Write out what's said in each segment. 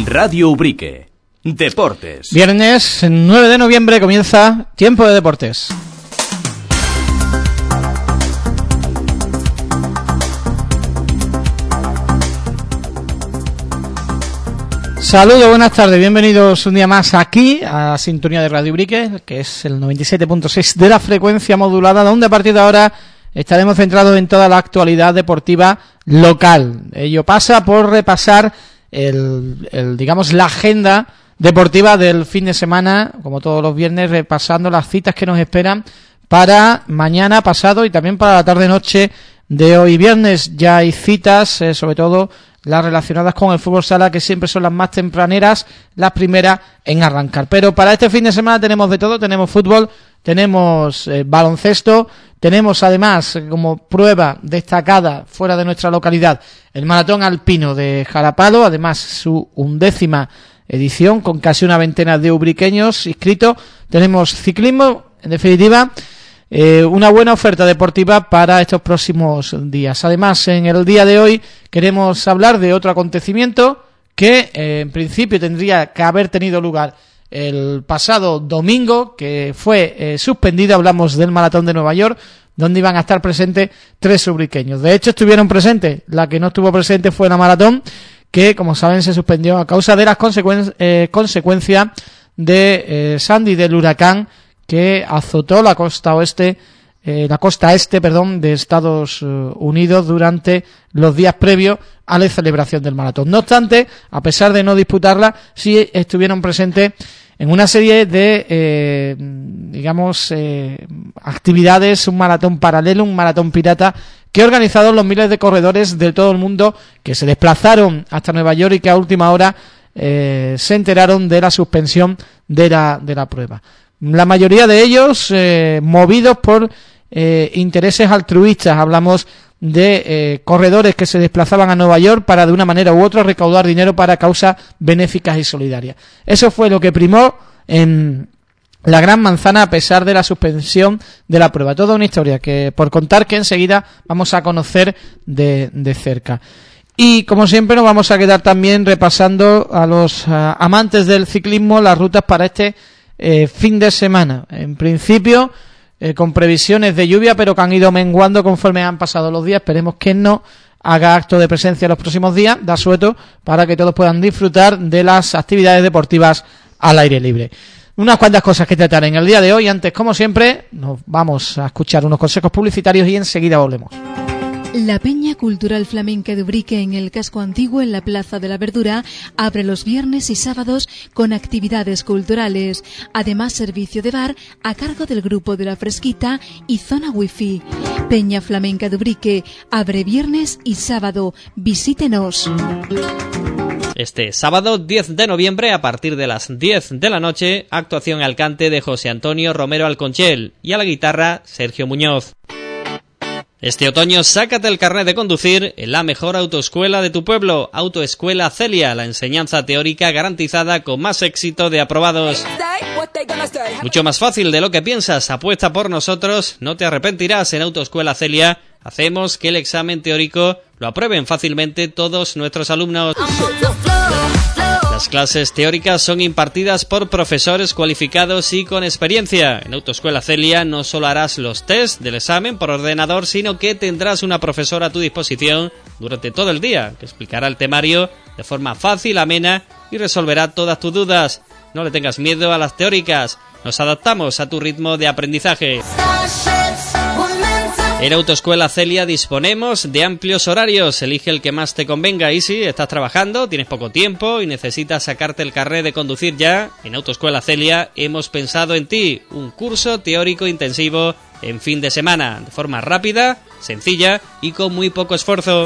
Radio Ubrique. Deportes. Viernes 9 de noviembre comienza Tiempo de Deportes. Saludos, buenas tardes, bienvenidos un día más aquí a la sintonía de Radio Ubrique, que es el 97.6 de la frecuencia modulada, donde a partir de ahora estaremos centrados en toda la actualidad deportiva local. Ello pasa por repasar digamos, la agenda deportiva del fin de semana, como todos los viernes, repasando las citas que nos esperan para mañana, pasado y también para la tarde-noche de hoy viernes. Ya hay citas, sobre todo las relacionadas con el fútbol sala, que siempre son las más tempraneras, las primeras en arrancar. Pero para este fin de semana tenemos de todo, tenemos fútbol, tenemos baloncesto, tenemos además como prueba destacada fuera de nuestra localidad el maratón alpino de Jarapalo, además su 11ª edición con casi una veintena de ubriqueños inscritos. Tenemos ciclismo, en definitiva, una buena oferta deportiva para estos próximos días. Además, en el día de hoy queremos hablar de otro acontecimiento que en principio tendría que haber tenido lugar el pasado domingo, que fue suspendido. Hablamos del maratón de Nueva York, donde iban a estar presentes 3 ubriqueños. De hecho, estuvieron presentes. La que no estuvo presente fue la maratón, que, como saben, se suspendió a causa de las consecuencias de Sandy, del huracán que azotó la costa este de Estados Unidos durante los días previos a la celebración del maratón. No obstante, a pesar de no disputarla, sí estuvieron presentes en una serie de, actividades, un maratón paralelo, un maratón pirata, que ha organizado los miles de corredores de todo el mundo que se desplazaron hasta Nueva York y que a última hora se enteraron de la suspensión de la prueba. La mayoría de ellos movidos por intereses altruistas. Hablamos de corredores que se desplazaban a Nueva York para, de una manera u otra, recaudar dinero para causas benéficas y solidarias. Eso fue lo que primó en la Gran Manzana, a pesar de la suspensión de la prueba. Toda una historia que, por contar, que enseguida vamos a conocer de cerca. Y, como siempre, nos vamos a quedar también repasando a los amantes del ciclismo las rutas para este fin de semana. En principio, con previsiones de lluvia, pero que han ido menguando conforme han pasado los días. Esperemos que no haga acto de presencia los próximos días, da sueto, para que todos puedan disfrutar de las actividades deportivas al aire libre. Unas cuantas cosas que tratar en el día de hoy. Antes, como siempre, nos vamos a escuchar unos consejos publicitarios y enseguida volvemos. La Peña Cultural Flamenca de Ubrique, en el casco antiguo, en la Plaza de la Verdura, abre los viernes y sábados con actividades culturales. Además, servicio de bar a cargo del Grupo de la Fresquita y zona wifi. Peña Flamenca de Ubrique abre viernes y sábado. Visítenos. Este sábado 10 de noviembre, a partir de las 10 de la noche, actuación al cante de José Antonio Romero Alconchel y a la guitarra Sergio Muñoz. Este otoño sácate el carnet de conducir en la mejor autoescuela de tu pueblo, Autoescuela Celia, la enseñanza teórica garantizada con más éxito de aprobados. Mucho más fácil de lo que piensas, apuesta por nosotros, no te arrepentirás. En Autoescuela Celia hacemos que el examen teórico lo aprueben fácilmente todos nuestros alumnos. Las clases teóricas son impartidas por profesores cualificados y con experiencia. En Autoescuela Celia no solo harás los test del examen por ordenador, sino que tendrás una profesora a tu disposición durante todo el día, que explicará el temario de forma fácil, amena y resolverá todas tus dudas. No le tengas miedo a las teóricas, nos adaptamos a tu ritmo de aprendizaje. En Autoescuela Celia disponemos de amplios horarios, elige el que más te convenga. Y si estás trabajando, tienes poco tiempo y necesitas sacarte el carnet de conducir ya, en Autoescuela Celia hemos pensado en ti, un curso teórico intensivo en fin de semana, de forma rápida, sencilla y con muy poco esfuerzo.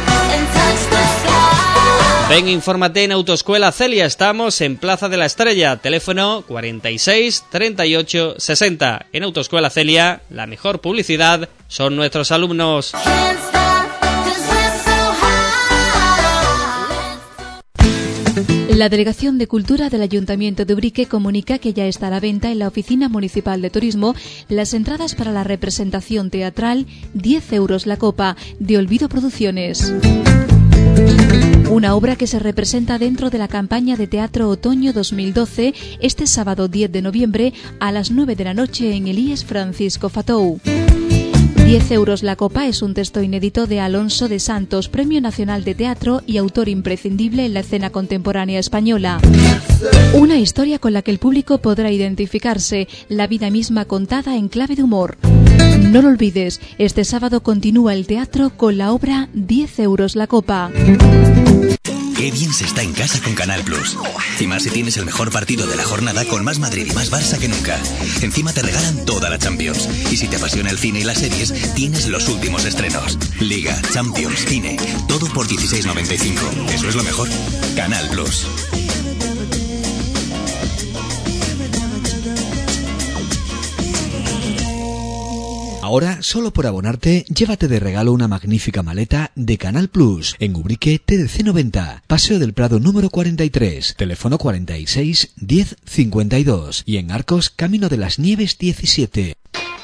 Ven, infórmate en Autoescuela Celia. Estamos en Plaza de la Estrella, teléfono 46 38 60. En Autoescuela Celia, la mejor publicidad son nuestros alumnos. La Delegación de Cultura del Ayuntamiento de Ubrique comunica que ya está a la venta en la Oficina Municipal de Turismo las entradas para la representación teatral 10 euros la copa de Olvido Producciones. una obra que se representa dentro de la campaña de teatro Otoño 2012 este sábado 10 de noviembre a las 9 de la noche en el IES Francisco Fatou. 10 euros la copa es un texto inédito de Alonso de Santos, Premio Nacional de Teatro y autor imprescindible en la escena contemporánea española. Una historia con la que el público podrá identificarse, la vida misma contada en clave de humor. No lo olvides, este sábado continúa el teatro con la obra 10 euros la copa. Qué bien se está en casa con Canal Plus. Y más si tienes el mejor partido de la jornada con más Madrid y más Barça que nunca. Encima te regalan toda la Champions. Y si te apasiona el cine y las series, tienes los últimos estrenos. Liga, Champions, cine, todo por 16,95. Eso es lo mejor. Canal Plus. Ahora, solo por abonarte, llévate de regalo una magnífica maleta de Canal Plus en Ubrique TDC 90, Paseo del Prado número 43, teléfono 46 10 52 y en Arcos, Camino de las Nieves 17.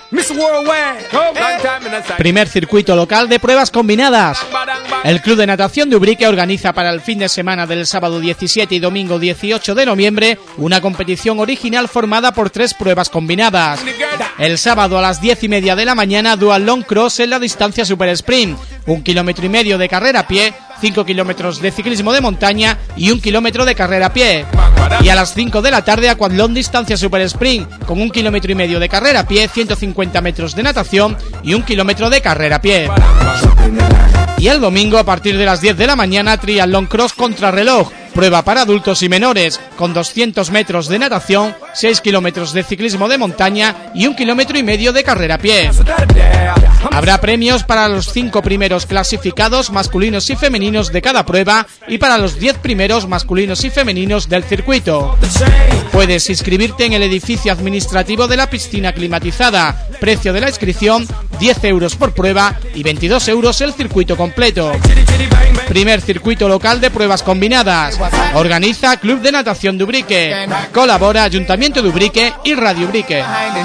Primer circuito local de pruebas combinadas. El Club de Natación de Ubrique organiza para el fin de semana del sábado 17 y domingo 18 de noviembre una competición original formada por 3 pruebas combinadas. El sábado a las 10:30 de la mañana, Dual Long Cross en la distancia Super Sprint, 1,5 kilómetros de carrera a pie, 5 kilómetros de ciclismo de montaña y 1 kilómetro de carrera a pie. Y a las 5 de la tarde, Aquatlón distancia Super Sprint, con 1,5 kilómetros de carrera a pie, 150 metros de natación y 1 kilómetro de carrera a pie. Y el domingo, a partir de las 10 de la mañana, Triatlón Cross contrarreloj, prueba para adultos y menores, con 200 metros de natación, 6 kilómetros de ciclismo de montaña y 1,5 kilómetros de carrera a pie. Habrá premios para los 5 primeros clasificados masculinos y femeninos de cada prueba y para los 10 primeros masculinos y femeninos del circuito. Puedes inscribirte en el edificio administrativo de la piscina climatizada. Precio de la inscripción, 10 euros por prueba y 22 euros el circuito completo. Primer circuito local de pruebas combinadas. Organiza Club de Natación de Ubrique. Colabora Ayuntamiento de Ubrique y Radio Ubrique.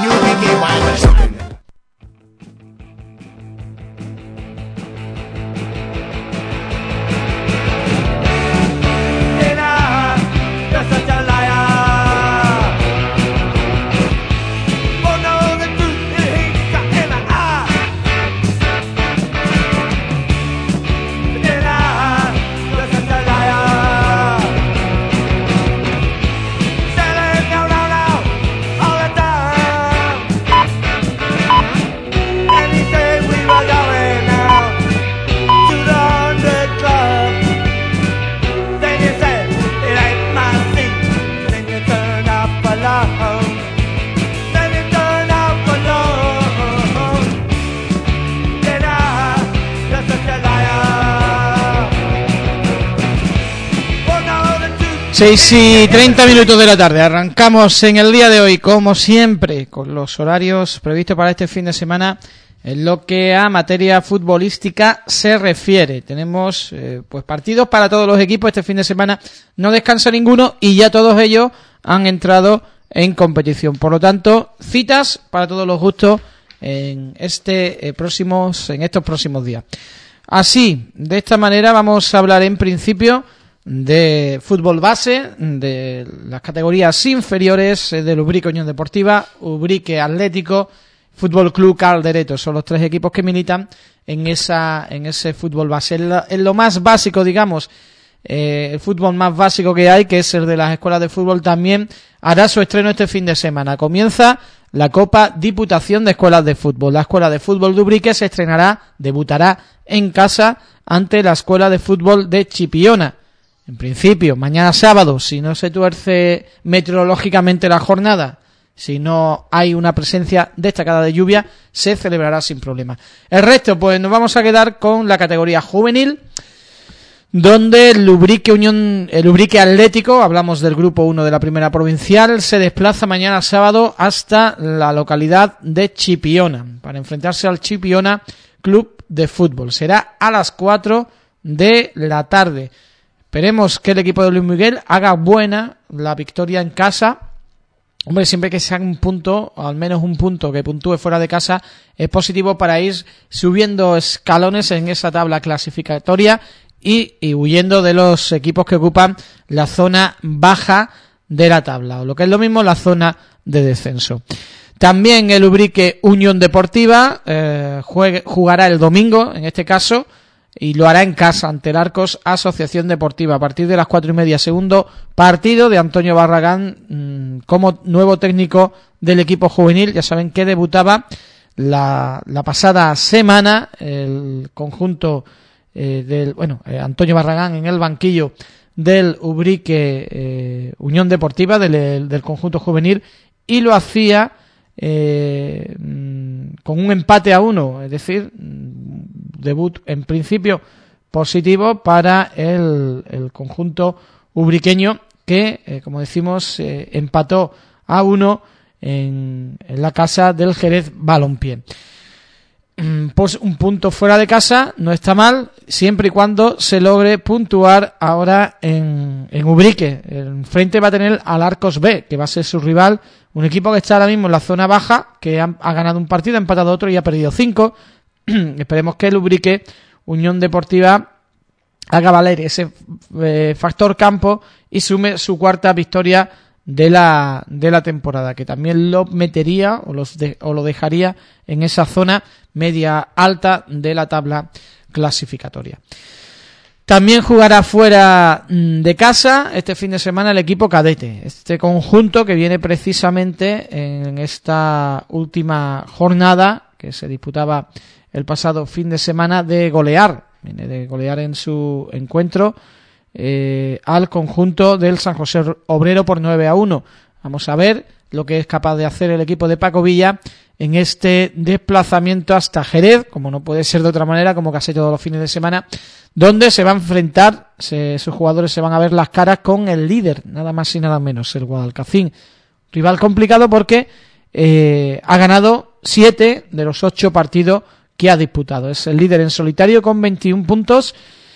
Seis y 30 minutos de la tarde. Arrancamos en el día de hoy, como siempre, con los horarios previstos para este fin de semana en lo que a materia futbolística se refiere. Tenemos pues partidos para todos los equipos. Este fin de semana no descansa ninguno y ya todos ellos han entrado en competición. Por lo tanto, citas para todos los gustos en estos próximos días. Así, de esta manera vamos a hablar en principio de fútbol base, de las categorías inferiores del Ubrique Unión Deportiva, Ubrique Atlético, Fútbol Club Caldereto. Son los 3 equipos que militan en ese fútbol base. En lo más básico, digamos, el fútbol más básico que hay, que es el de las escuelas de fútbol, también hará su estreno este fin de semana. Comienza la Copa Diputación de Escuelas de Fútbol. La Escuela de Fútbol de Ubrique debutará en casa ante la Escuela de Fútbol de Chipiona. En principio, mañana sábado, si no se tuerce meteorológicamente la jornada, si no hay una presencia destacada de lluvia, se celebrará sin problema. El resto, pues nos vamos a quedar con la categoría juvenil, donde el Ubrique Atlético, hablamos del grupo 1 de la primera provincial, se desplaza mañana sábado hasta la localidad de Chipiona para enfrentarse al Chipiona Club de Fútbol. Será a las 4 de la tarde. Esperemos que el equipo de Luis Miguel haga buena la victoria en casa. Hombre, siempre que sea un punto, o al menos un punto que puntúe fuera de casa, es positivo para ir subiendo escalones en esa tabla clasificatoria y huyendo de los equipos que ocupan la zona baja de la tabla, o lo que es lo mismo, la zona de descenso. También el Ubrique Unión Deportiva jugará el domingo, en este caso, y lo hará en casa ante el Arcos Asociación Deportiva a partir de las 4:30. Segundo partido de Antonio Barragán como nuevo técnico del equipo juvenil. Ya saben que debutaba la pasada semana el conjunto Antonio Barragán en el banquillo del Ubrique Unión Deportiva del conjunto juvenil, y lo hacía con un empate a 1, es decir, debut en principio positivo para el conjunto ubriqueño que, como decimos, empató a 1 en la casa del Jerez Balompié. Pues un punto fuera de casa no está mal, siempre y cuando se logre puntuar ahora en Ubrique. El frente va a tener al Arcos B, que va a ser su rival, un equipo que está ahora mismo en la zona baja, que ha ganado un partido, ha empatado otro y ha perdido 5. Esperemos que el Ubrique Unión Deportiva haga valer ese factor campo y sume su cuarta victoria de la temporada, que también lo metería o lo dejaría en esa zona media alta de la tabla clasificatoria. También jugará fuera de casa este fin de semana el equipo cadete, este conjunto que viene precisamente en esta última jornada que se disputaba el pasado fin de semana viene de golear en su encuentro al conjunto del San José Obrero por 9-1. Vamos a ver lo que es capaz de hacer el equipo de Paco Villa en este desplazamiento hasta Jerez, como no puede ser de otra manera, como casi todos los fines de semana, donde se va a enfrentar, sus jugadores se van a ver las caras con el líder, nada más y nada menos, el Guadalcacín. Rival complicado porque ha ganado 7 de los 8 partidos que ha disputado. Es el líder en solitario con 21 puntos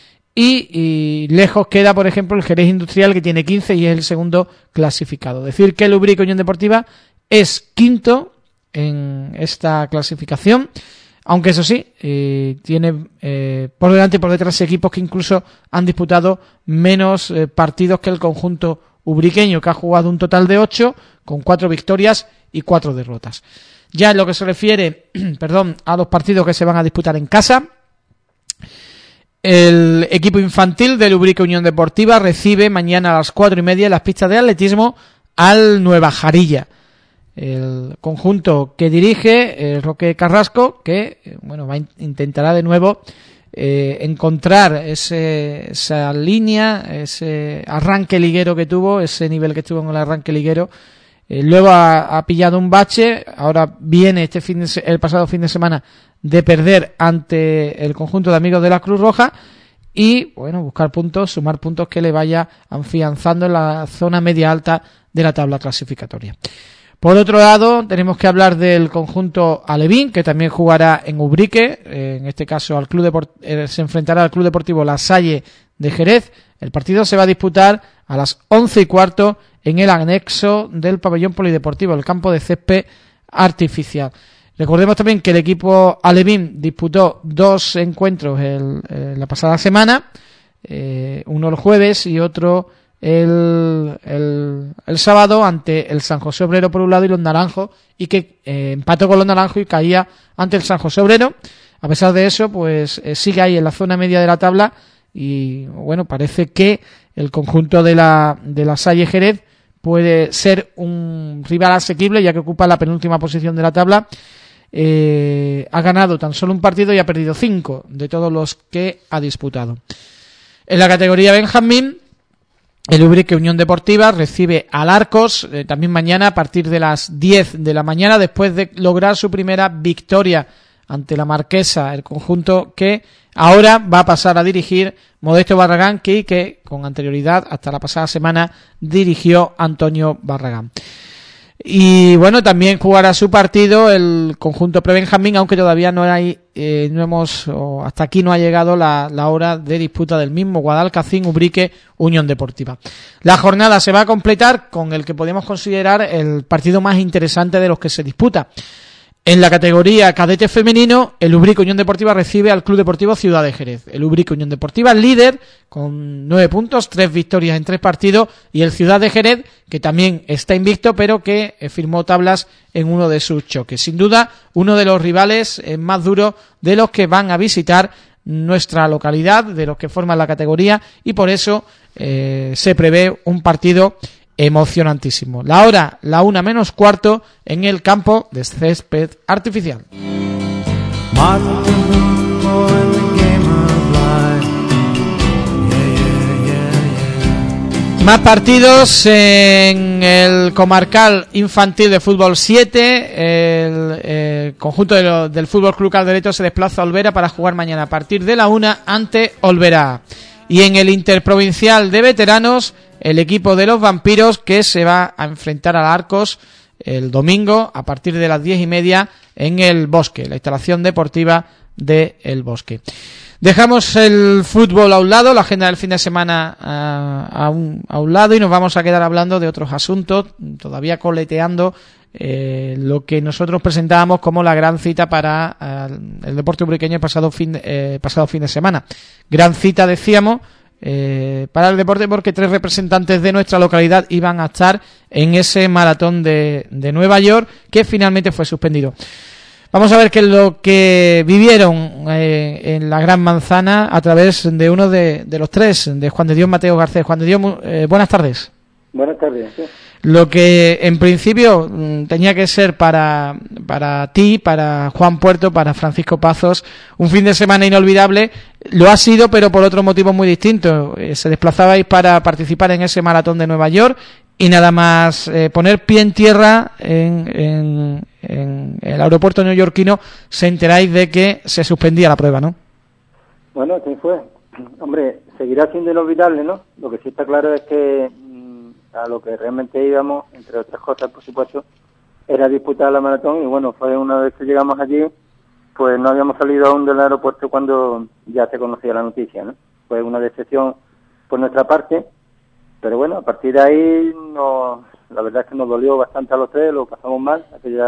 y lejos queda, por ejemplo, el Jerez Industrial, que tiene 15 y es el segundo clasificado. Decir que el Ubrique Unión Deportiva es quinto en esta clasificación, aunque eso sí, tiene por delante y por detrás equipos que incluso han disputado menos partidos que el conjunto ubriqueño, que ha jugado un total de 8, con 4 victorias y 4 derrotas. Ya en lo que se refiere a los partidos que se van a disputar en casa, el equipo infantil del Ubrique Unión Deportiva recibe mañana a las 4:30 en las pistas de atletismo al Nueva Jarilla. El conjunto que dirige Roque Carrasco, que intentará de nuevo encontrar esa línea, ese arranque liguero que tuvo, ese nivel que tuvo en el arranque liguero. Luego ha pillado un bache, ahora viene el pasado fin de semana de perder ante el conjunto de amigos de la Cruz Roja y buscar puntos, sumar puntos que le vaya afianzando en la zona media alta de la tabla clasificatoria. Por otro lado, tenemos que hablar del conjunto alevín, que también jugará en Ubrique, en este caso se enfrentará al Club Deportivo La Salle de Jerez. El partido se va a disputar a las 11:15 en el anexo del pabellón polideportivo, el campo de césped artificial. Recordemos también que el equipo alevín disputó 2 encuentros la pasada semana, uno el jueves y otro el sábado ante el San José Obrero por un lado y los Naranjos, y que empató con los Naranjos y caía ante el San José Obrero. A pesar de eso, pues sigue ahí en la zona media de la tabla y parece que el conjunto de la Salle Jerez puede ser un rival asequible, ya que ocupa la penúltima posición de la tabla. Ha ganado tan solo un partido y ha perdido 5 de todos los que ha disputado. En la categoría Benjamín, el Ubrique Unión Deportiva recibe al Arcos también mañana a partir de las 10 de la mañana, después de lograr su primera victoria ante la Marquesa, el conjunto que ahora va a pasar a dirigir Modesto Barragán, que con anterioridad hasta la pasada semana dirigió Antonio Barragán. Y también jugará su partido el conjunto Prebenjamín, aunque todavía hasta aquí no ha llegado la hora de disputa del mismo. Guadalcacín, Ubrique, Unión Deportiva. La jornada se va a completar con el que podemos considerar el partido más interesante de los que se disputa. En la categoría cadete femenino, el Ubrique Unión Deportiva recibe al Club Deportivo Ciudad de Jerez. El Ubrique Unión Deportiva líder con 9 puntos, 3 victorias en 3 partidos, y el Ciudad de Jerez, que también está invicto, pero que firmó tablas en uno de sus choques. Sin duda, uno de los rivales más duros de los que van a visitar nuestra localidad, de los que forman la categoría, y por eso se prevé un partido emocionantísimo. La hora, 1:45, en el campo de césped artificial. Más partidos en el comarcal infantil de fútbol 7. El conjunto del Fútbol Club Caldereta se desplaza a Olvera para jugar mañana a partir de la 1 ante Olvera. Y en el interprovincial de veteranos, el equipo de los Vampiros, que se va a enfrentar al Arcos el domingo a partir de las 10:30 en el Bosque, la instalación deportiva de El Bosque. Dejamos el fútbol a un lado, la agenda del fin de semana a un lado, y nos vamos a quedar hablando de otros asuntos, todavía coleteando lo que nosotros presentábamos como la gran cita para el deporte ubriqueño el pasado fin de semana. Gran cita, decíamos, para el deporte, porque 3 representantes de nuestra localidad iban a estar en ese maratón de Nueva York, que finalmente fue suspendido. Vamos a ver qué es lo que vivieron en la Gran Manzana a través de uno de los 3, de Juan de Dios Mateo Garcés. Juan de Dios, buenas tardes. Buenas tardes. Sí. Lo que en principio tenía que ser para ti, para Juan Puerto, para Francisco Pazos, un fin de semana inolvidable, lo ha sido, pero por otros motivos muy distintos. Se desplazabais para participar en ese maratón de Nueva York, y nada más poner pie en tierra en el aeropuerto neoyorquino, se enteráis de que se suspendía la prueba, ¿no? Bueno, así fue. Hombre, seguirá siendo inolvidable, ¿no? Lo que sí está claro es que a lo que realmente íbamos, entre otras cosas, por supuesto, era disputar la maratón, y bueno, fue una vez que llegamos allí, pues no habíamos salido aún del aeropuerto cuando ya se conocía la noticia, ¿no? Fue una decepción por nuestra parte, pero bueno, a partir de ahí la verdad es que nos dolió bastante a los 3, lo pasamos mal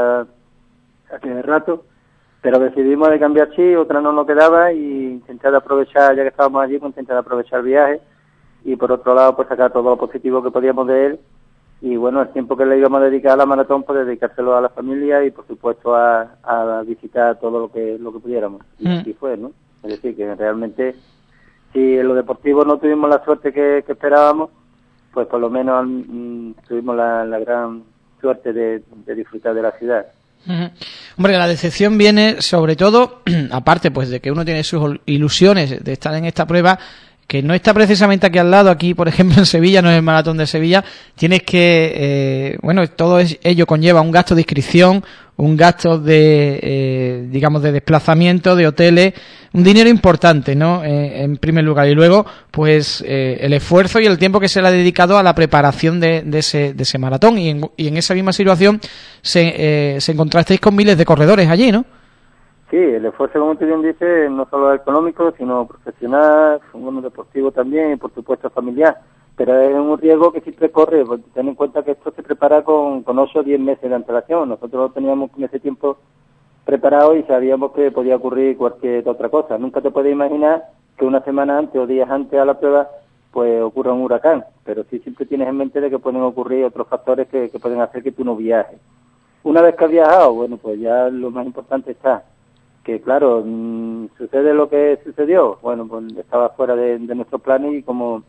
aquel rato, pero decidimos de cambiar chip, otra no nos quedaba, y intentar aprovechar, ya que estábamos allí, pues intentar aprovechar el viaje, y por otro lado pues sacar todo lo positivo que podíamos de él, y bueno, el tiempo que le íbamos a dedicar a la maratón, pues dedicárselo a la familia y por supuesto a visitar todo lo que pudiéramos, y así fue, ¿no? Es decir, que realmente si en lo deportivo no tuvimos la suerte que esperábamos, pues por lo menos tuvimos la gran suerte de disfrutar de la ciudad. Uh-huh. Hombre, la decepción viene sobre todo, aparte pues de que uno tiene sus ilusiones de estar en esta prueba, que no está precisamente aquí al lado, aquí por ejemplo en Sevilla, no es el maratón de Sevilla, tienes que, todo ello conlleva un gasto de inscripción, un gasto de, de desplazamiento, de hoteles, un dinero importante, ¿no? En primer lugar, y luego, pues, el esfuerzo y el tiempo que se le ha dedicado a la preparación de ese maratón, y en esa misma situación se encontrasteis con miles de corredores allí, ¿no? Sí, el esfuerzo, como tú bien dices, no solo económico, sino profesional, deportivo también, y por supuesto familiar. Pero es un riesgo que siempre corre, porque ten en cuenta que esto se prepara con 8 o 10 meses de antelación. Nosotros lo teníamos en ese tiempo preparado y sabíamos que podía ocurrir cualquier otra cosa. Nunca te puedes imaginar que una semana antes o días antes a la prueba pues ocurra un huracán, pero sí siempre tienes en mente de que pueden ocurrir otros factores que pueden hacer que tú no viajes. Una vez que has viajado, bueno, pues ya lo más importante está. Que claro, sucede lo que sucedió, bueno, pues estaba fuera de nuestros planes, y como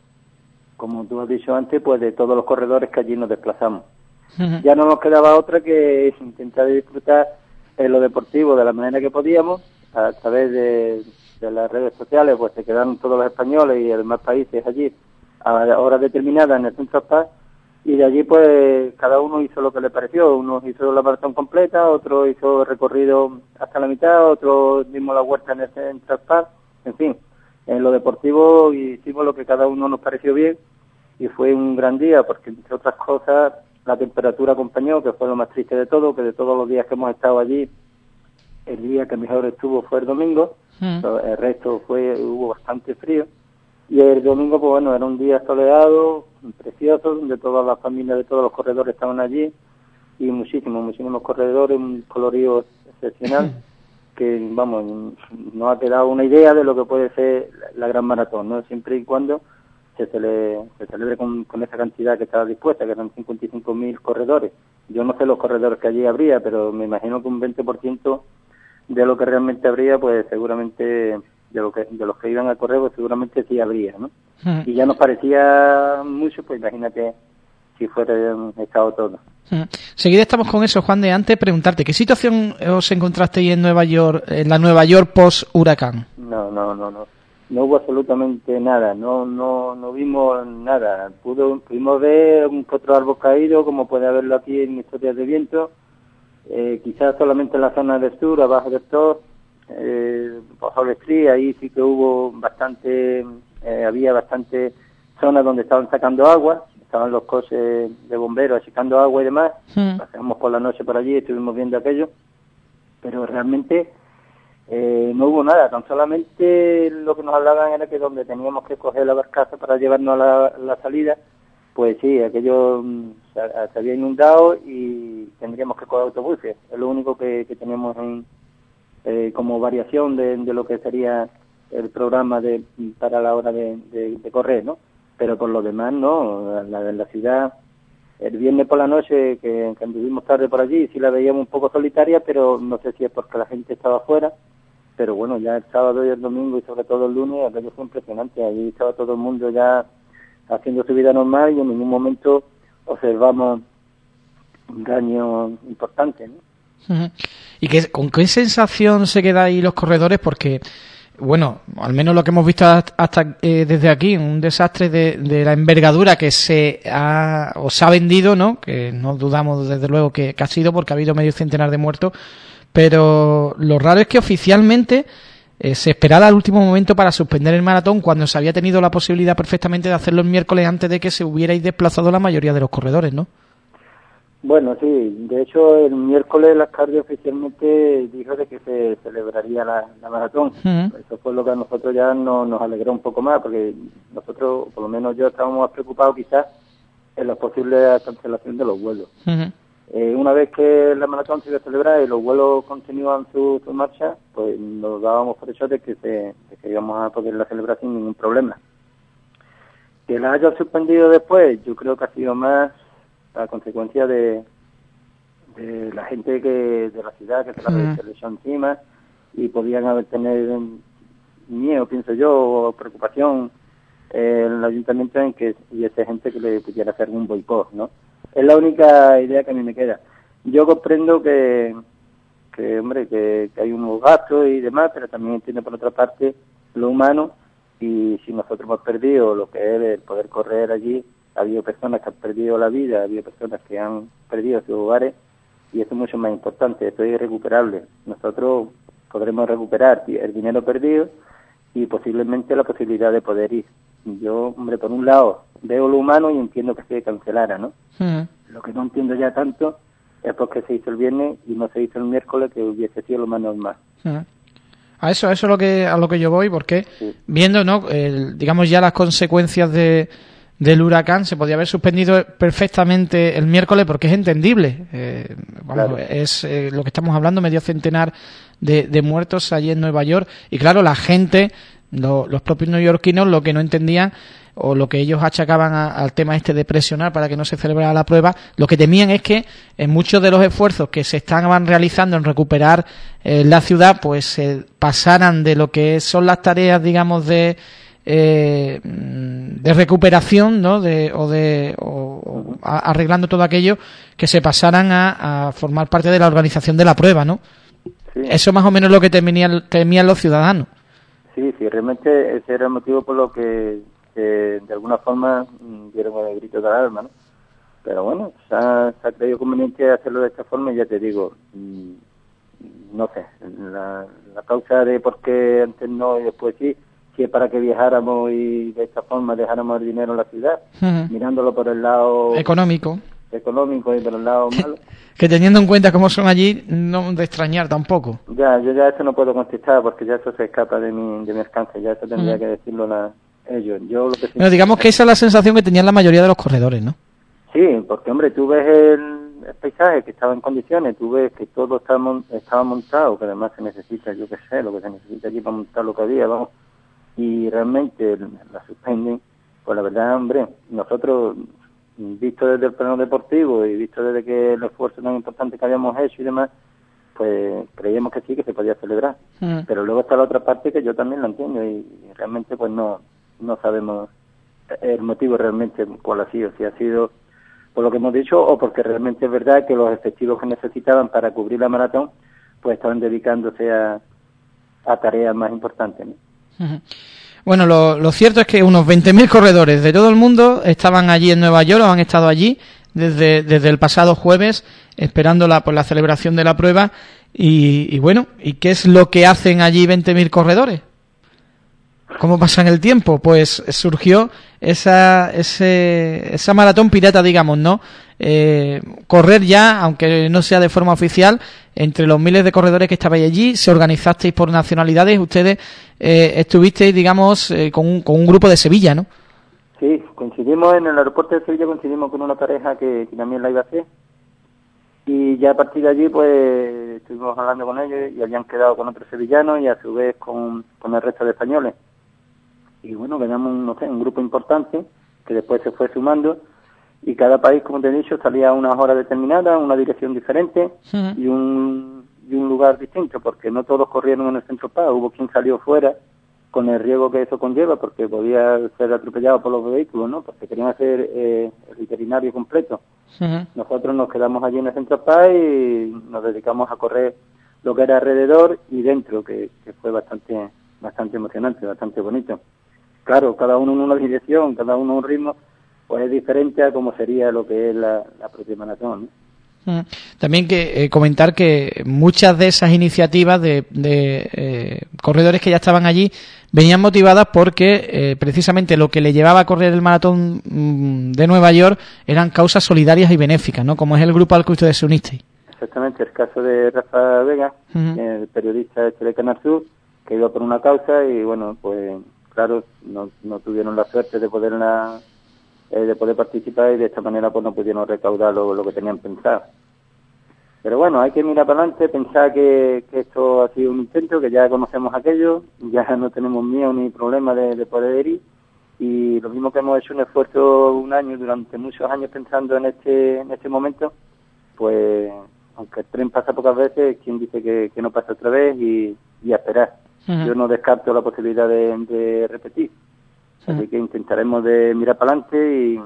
tú has dicho antes, pues de todos los corredores que allí nos desplazamos. Uh-huh. Ya no nos quedaba otra que intentar disfrutar en lo deportivo de la manera que podíamos, a través de las redes sociales, pues se quedaron todos los españoles y demás países allí a horas determinadas en el Central Park, y de allí pues cada uno hizo lo que le pareció. Uno hizo la maratón completa, otro hizo recorrido hasta la mitad, otro dimos la vuelta en el Central Park. En fin, en lo deportivo hicimos lo que cada uno nos pareció bien, y fue un gran día porque, entre otras cosas, la temperatura acompañó, que fue lo más triste de todo, que de todos los días que hemos estado allí, el día que mejor estuvo fue el domingo. El resto hubo bastante frío. Y el domingo, pues bueno, era un día soleado, precioso, donde todas las familias de todos los corredores estaban allí, y muchísimos corredores, un colorido excepcional que, vamos, nos ha quedado una idea de lo que puede ser la Gran Maratón, ¿no? Siempre y cuando se celebre con esa cantidad que estaba dispuesta, que eran 55.000 corredores. Yo no sé los corredores que allí habría, pero me imagino que un 20% de lo que realmente habría, pues seguramente de los que iban a correr, pues seguramente sí habría, ¿no? Y ya nos parecía mucho, pues imagínate si fuera estado todo. Seguida estamos con eso, Juan, de antes preguntarte, ¿qué situación os encontrasteis en Nueva York, en la Nueva York post-huracán? No hubo absolutamente nada, no vimos nada. Pudimos ver un que otro árbol caído, como puede haberlo aquí en Historias de Viento, quizás solamente en la zona del sur, abajo del Tor, bajo el Street, ahí sí que hubo había bastante zonas donde estaban sacando agua, estaban los coches de bomberos sacando agua y demás. Pasamos por la noche por allí, estuvimos viendo aquello, pero realmente no hubo nada, tan solamente lo que nos hablaban era que donde teníamos que coger la barcaza para llevarnos a la salida, pues sí, aquello se había inundado y tendríamos que coger autobuses. Es lo único que tenemos como variación de lo que sería el programa para la hora de correr, ¿no? Pero por lo demás, no. La ciudad, el viernes por la noche, que anduvimos tarde por allí, sí la veíamos un poco solitaria, pero no sé si es porque la gente estaba afuera. Pero bueno, ya el sábado y el domingo y sobre todo el lunes, aquello fue impresionante. Allí estaba todo el mundo ya haciendo su vida normal y en ningún momento observamos un daño importante, ¿no? ¿Y con qué sensación se quedan ahí los corredores? Porque, bueno, al menos lo que hemos visto hasta desde aquí, un desastre de la envergadura que se ha vendido, ¿no? Que no dudamos desde luego que ha sido, porque ha habido medio centenar de muertos. Pero lo raro es que oficialmente se esperaba al último momento para suspender el maratón cuando se había tenido la posibilidad perfectamente de hacerlo el miércoles antes de que se hubierais desplazado la mayoría de los corredores, ¿no? Bueno, sí. De hecho, el miércoles la Cardio oficialmente dijo de que se celebraría la maratón. Eso fue lo que a nosotros ya nos alegró un poco más, porque nosotros, por lo menos yo, estábamos más preocupados quizás en la posible cancelación de los vuelos. Una vez que la maratón se iba a celebrar y los vuelos continúan su marcha, pues nos dábamos por hecho de que íbamos a poder la celebrar sin ningún problema. Que la hayan suspendido después, yo creo que ha sido más a consecuencia de la gente de la ciudad que se le echó encima y podían tener miedo, pienso yo, o preocupación en el ayuntamiento en que hubiese gente que le pudiera hacer un boicot, ¿no? Es la única idea que a mí me queda. Yo comprendo que hay unos gastos y demás, pero también entiendo por otra parte lo humano, y si nosotros hemos perdido lo que es el poder correr allí, ha habido personas que han perdido la vida, ha habido personas que han perdido sus hogares, y eso es mucho más importante, esto es irrecuperable. Nosotros podremos recuperar el dinero perdido y posiblemente la posibilidad de poder ir. Yo, por un lado, veo lo humano y entiendo que se cancelara, ¿no? Lo que no entiendo ya tanto es por qué se hizo el viernes y no se hizo el miércoles, que hubiese sido lo más normal. A eso es a lo que yo voy, porque viendo, ¿no? Digamos ya las consecuencias del huracán, se podía haber suspendido perfectamente el miércoles, porque es entendible. Claro. Es lo que estamos hablando, medio centenar de muertos allí en Nueva York, y claro, la gente, los propios neoyorquinos, lo que no entendían, o lo que ellos achacaban al tema de presionar para que no se celebrara la prueba, lo que temían es que en muchos de los esfuerzos que se estaban realizando en recuperar la ciudad, pues se pasaran de lo que son las tareas, digamos, de recuperación, ¿no? Arreglando todo aquello, que se pasaran a formar parte de la organización de la prueba, ¿no? Sí. Eso más o menos es lo que temían los ciudadanos. Sí, realmente ese era el motivo por lo que de alguna forma dieron el grito de alarma, ¿no? Pero bueno, se ha creído conveniente hacerlo de esta forma, y ya te digo, no sé, la causa de por qué antes no y después sí, si es para que viajáramos y de esta forma dejáramos el dinero en la ciudad, mirándolo por el lado económico y por el lado malo. Que teniendo en cuenta cómo son allí, no de extrañar tampoco. Yo ya eso no puedo contestar, porque ya eso se escapa de mi alcance, ya eso tendría que decirlo ellos. Bueno, digamos que esa es la sensación que tenían la mayoría de los corredores, ¿no? Sí, porque tú ves paisaje que estaba en condiciones, tú ves que todo estaba montado, que además se necesita, yo qué sé, lo que se necesita aquí para montar lo que había, vamos, y realmente la suspenden, pues la verdad, hombre, nosotros, visto desde el plano deportivo y visto desde que el esfuerzo tan importante que habíamos hecho y demás, pues creíamos que sí, que se podía celebrar. Pero luego está la otra parte que yo también la entiendo y realmente pues no sabemos el motivo realmente cuál ha sido, si ha sido por lo que hemos dicho o porque realmente es verdad que los efectivos que necesitaban para cubrir la maratón pues estaban dedicándose a tareas más importantes, ¿no? Bueno, lo cierto es que unos 20.000 corredores de todo el mundo estaban allí en Nueva York, o han estado allí desde el pasado jueves esperando la celebración de la prueba y bueno, ¿y qué es lo que hacen allí 20.000 corredores? ¿Cómo pasan el tiempo? Pues surgió esa maratón pirata, digamos, ¿no? Correr ya, aunque no sea de forma oficial, entre los miles de corredores que estabais allí, se organizasteis por nacionalidades, ustedes estuvisteis, digamos, con un grupo de Sevilla, ¿no? Sí, coincidimos en el aeropuerto de Sevilla, coincidimos con una pareja que también la iba a hacer, y ya a partir de allí, pues, estuvimos hablando con ellos y habían quedado con otros sevillanos y a su vez con el resto de españoles. Y bueno, quedamos, no sé, un grupo importante que después se fue sumando y cada país, como te he dicho, salía a unas horas determinadas, una dirección diferente y un lugar distinto, porque no todos corrieron en el Central Park, hubo quien salió fuera con el riesgo que eso conlleva, porque podía ser atropellado por los vehículos, ¿no? Porque querían hacer el itinerario completo. Nosotros nos quedamos allí en el Central Park y nos dedicamos a correr lo que era alrededor y dentro, que fue bastante emocionante, bastante bonito. Claro, cada uno en una dirección, cada uno un ritmo, pues es diferente a como sería lo que es la propia maratón, ¿no? También que comentar que muchas de esas iniciativas de corredores que ya estaban allí venían motivadas porque precisamente lo que le llevaba a correr el maratón de Nueva York eran causas solidarias y benéficas, ¿no? Como es el grupo al que ustedes se unisteis. Exactamente, el caso de Rafa Vega, el periodista de Canal Sur, que iba por una causa y bueno, pues claro, no tuvieron la suerte de poder participar y de esta manera pues no pudieron recaudar lo que tenían pensado. Pero bueno, hay que mirar para adelante, pensar que esto ha sido un intento, que ya conocemos aquello, ya no tenemos miedo ni problema de poder ir y lo mismo que hemos hecho un esfuerzo un año, durante muchos años pensando en este momento, pues aunque el tren pasa pocas veces, quien dice que no pasa otra vez y a esperar. Yo no descarto la posibilidad de repetir. Así que intentaremos de mirar para adelante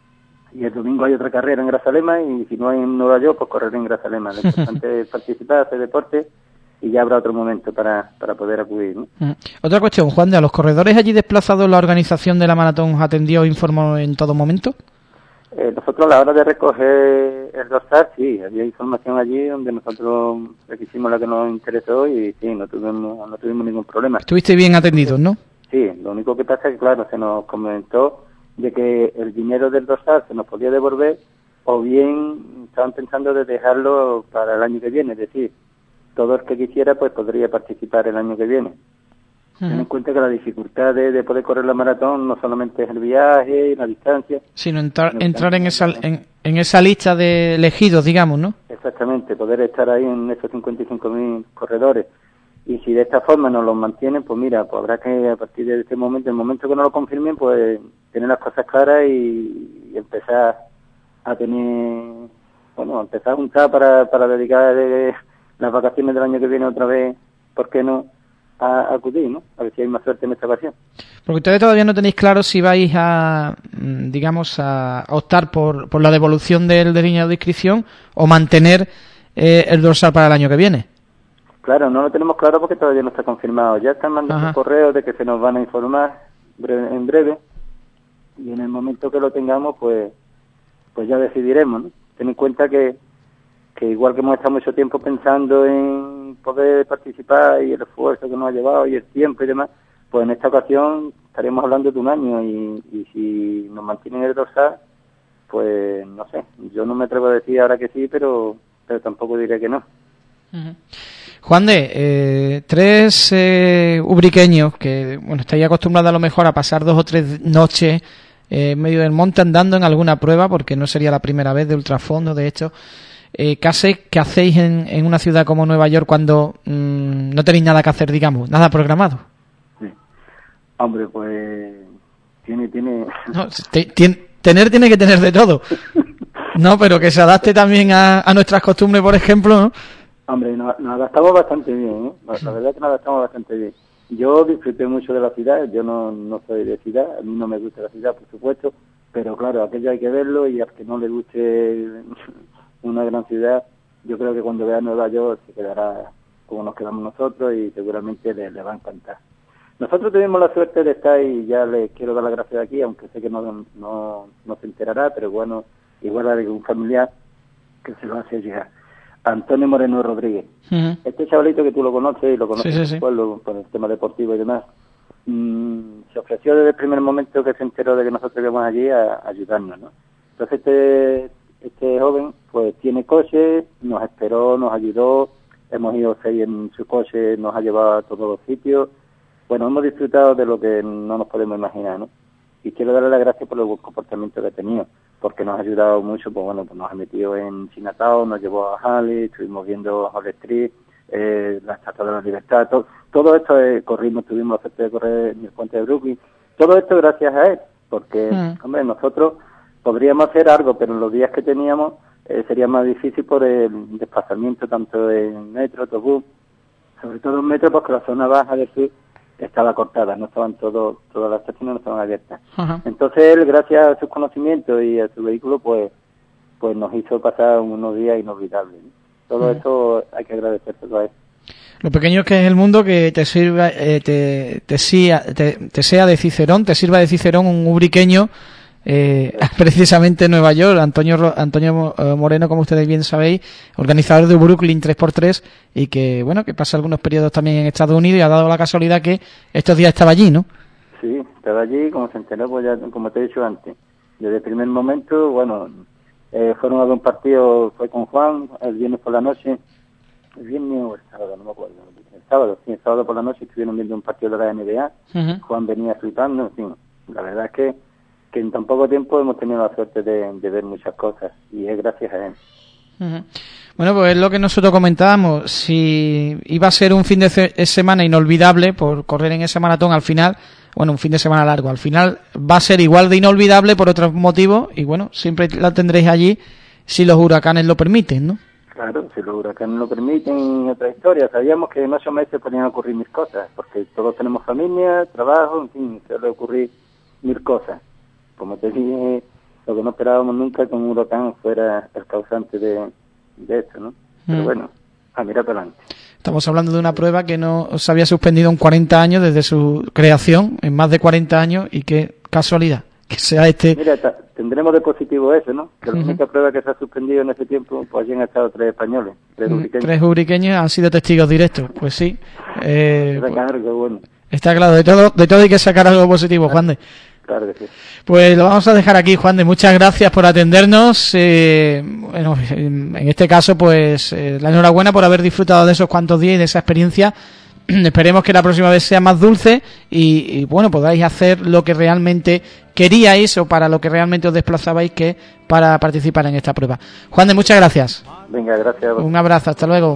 y el domingo hay otra carrera en Grazalema y si no hay en Nueva York, pues correr en Grazalema. Lo importante es participar, hacer deporte y ya habrá otro momento para poder acudir, ¿no? Otra cuestión, Juan, ¿de a los corredores allí desplazados la organización de la maratón atendió o informó en todo momento? Nosotros a la hora de recoger el dorsal, sí, había información allí donde nosotros hicimos la que nos interesó y sí, no tuvimos ningún problema. Estuviste bien atendidos, ¿no? Sí, lo único que pasa es que, claro, se nos comentó de que el dinero del dorsal se nos podía devolver o bien estaban pensando de dejarlo para el año que viene, es decir, todo el que quisiera pues podría participar el año que viene. Ten en cuenta que la dificultad de poder correr la maratón no solamente es el viaje y la distancia, sino entrar en esa lista de elegidos, digamos, ¿no? Exactamente, poder estar ahí en esos 55.000 corredores. Y si de esta forma nos los mantienen, pues mira, pues habrá que a partir de este momento, el momento que nos lo confirmen, pues tener las cosas claras y empezar a tener, bueno, empezar a juntar para dedicar las vacaciones del año que viene otra vez, ¿por qué no?, a acudir, ¿no? A ver si hay más suerte en esta ocasión. Porque ustedes todavía no tenéis claro si vais a, digamos, a optar por la devolución del dinero de inscripción o mantener el dorsal para el año que viene. Claro, no lo tenemos claro porque todavía no está confirmado. Ya están mandando correos de que se nos van a informar en breve y en el momento que lo tengamos, pues ya decidiremos, ¿no? Ten en cuenta que igual que hemos estado mucho tiempo pensando en poder participar y el esfuerzo que nos ha llevado y el tiempo y demás, pues en esta ocasión estaríamos hablando de un año y si nos mantienen el dorsal, pues no sé, yo no me atrevo a decir ahora que sí, pero tampoco diré que no. Juan de, tres ubriqueños que, bueno, estáis acostumbrados a lo mejor a pasar 2 o 3 noches en medio del monte andando en alguna prueba, porque no sería la primera vez de ultrafondo, de hecho. ¿qué hacéis en una ciudad como Nueva York cuando no tenéis nada que hacer, digamos, nada programado? Sí. Hombre, pues tiene... No, tener tiene que tener de todo. No, pero que se adapte también a nuestras costumbres, por ejemplo, ¿no? Hombre, nos adaptamos bastante bien, ¿eh? La verdad es que nos adaptamos bastante bien. Yo disfruté mucho de la ciudad, yo no soy de ciudad, a mí no me gusta la ciudad, por supuesto, pero claro, aquello hay que verlo, y al que no le guste una gran ciudad, yo creo que cuando vea Nueva York se quedará como nos quedamos nosotros, y seguramente le va a encantar. Nosotros tuvimos la suerte de estar, y ya les quiero dar las gracias aquí, aunque sé que no se enterará, pero bueno, igual hay un familiar que se lo hace llegar. Antonio Moreno Rodríguez. Uh-huh. Este chavalito que tú lo conoces, y lo conoces en el pueblo, por el tema deportivo y demás, se ofreció desde el primer momento que se enteró de que nosotros íbamos allí a ayudarnos, ¿no? Entonces este joven pues tiene coche, nos esperó, nos ayudó, hemos ido 6 en su coche, nos ha llevado a todos los sitios. Bueno, hemos disfrutado de lo que no nos podemos imaginar, ¿no? Y quiero darle las gracias por el buen comportamiento que ha tenido, porque nos ha ayudado mucho, pues bueno, pues nos ha metido en Chinatown, nos llevó a Harley, estuvimos viendo Hall Street, la Estatua de la Libertad, todo esto corrimos, tuvimos la suerte de correr en el puente de Brooklyn, todo esto gracias a él, porque, hombre, nosotros podríamos hacer algo, pero en los días que teníamos sería más difícil por el desplazamiento tanto en metro, autobús, sobre todo en metro, porque la zona baja del sur estaba cortada, no estaban todas las estaciones no estaban abiertas. Uh-huh. Entonces él, gracias a sus conocimientos y a su vehículo, pues nos hizo pasar unos días inolvidables, ¿no? Todo eso hay que agradecérselo a él. Lo pequeño que es el mundo, que te sirva, te sea de Cicerón, te sirva de Cicerón un ubriqueño, precisamente en Nueva York, Antonio Moreno, como ustedes bien sabéis, organizador de Brooklyn 3x3, y que bueno, que pasa algunos periodos también en Estados Unidos, y ha dado la casualidad que estos días estaba allí, ¿no? Sí, estaba allí, como se enteró, pues ya, como te he dicho antes, desde el primer momento, bueno, fueron a ver un partido, fue con Juan, el viernes por la noche, el viernes o el sábado, no me acuerdo, el sábado por la noche estuvieron viendo un partido de la NBA, uh-huh. Juan venía flipando, en fin, la verdad es que en tan poco tiempo hemos tenido la suerte de ver muchas cosas, y es gracias a él. Uh-huh. Bueno, pues es lo que nosotros comentábamos, si iba a ser un fin de semana inolvidable por correr en ese maratón, al final, bueno, un fin de semana largo, al final va a ser igual de inolvidable por otros motivos, y bueno, siempre la tendréis allí si los huracanes lo permiten, ¿no? Claro, si los huracanes lo permiten, otra historia. Sabíamos que en 8 meses podían ocurrir 1000 cosas, porque todos tenemos familia, trabajo, en fin, se puede ocurrir 1000 cosas. Como te dije, lo que no esperábamos nunca que un huracán fuera el causante de esto, ¿no? Pero bueno, a mirar para adelante. Estamos hablando de una prueba que no se había suspendido en 40 años desde su creación, en más de 40 años, y qué casualidad que sea este... Mira, tendremos de positivo eso, ¿no? Que la única prueba que se ha suspendido en ese tiempo, pues allí han estado 3 españoles, 3 ubriqueños. 3 ubriqueños han sido testigos directos, pues sí. Bueno. Está claro, de todo hay que sacar algo positivo, Juan de. Claro que sí. Pues lo vamos a dejar aquí, Juan de. Muchas gracias por atendernos. Bueno, en este caso, pues la enhorabuena por haber disfrutado de esos cuantos días y de esa experiencia. Esperemos que la próxima vez sea más dulce y bueno, podáis hacer lo que realmente queríais o para lo que realmente os desplazabais, que para participar en esta prueba. Juan de, muchas gracias. Venga, gracias. Un abrazo, hasta luego.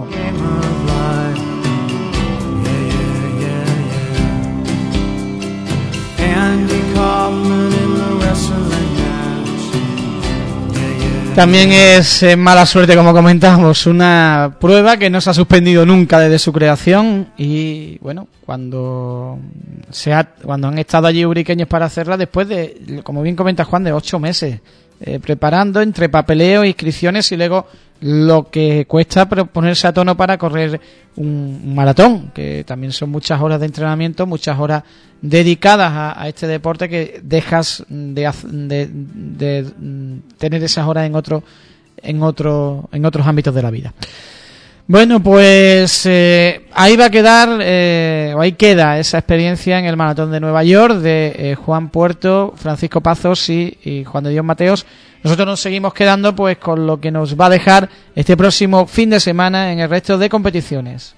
También es mala suerte, como comentábamos, una prueba que no se ha suspendido nunca desde su creación, y bueno, cuando han estado allí ubriqueños para hacerla, después de, como bien comenta Juan, de 8 meses preparando entre papeleo, inscripciones y luego lo que cuesta ponerse a tono para correr un maratón, que también son muchas horas de entrenamiento, muchas horas dedicadas a este deporte, que dejas de tener esas horas en otros ámbitos de la vida. Bueno, pues ahí va a quedar, o ahí queda esa experiencia en el Maratón de Nueva York de Juan Puerto, Francisco Pazos y Juan de Dios Mateos. Nosotros nos seguimos quedando pues con lo que nos va a dejar este próximo fin de semana en el resto de competiciones.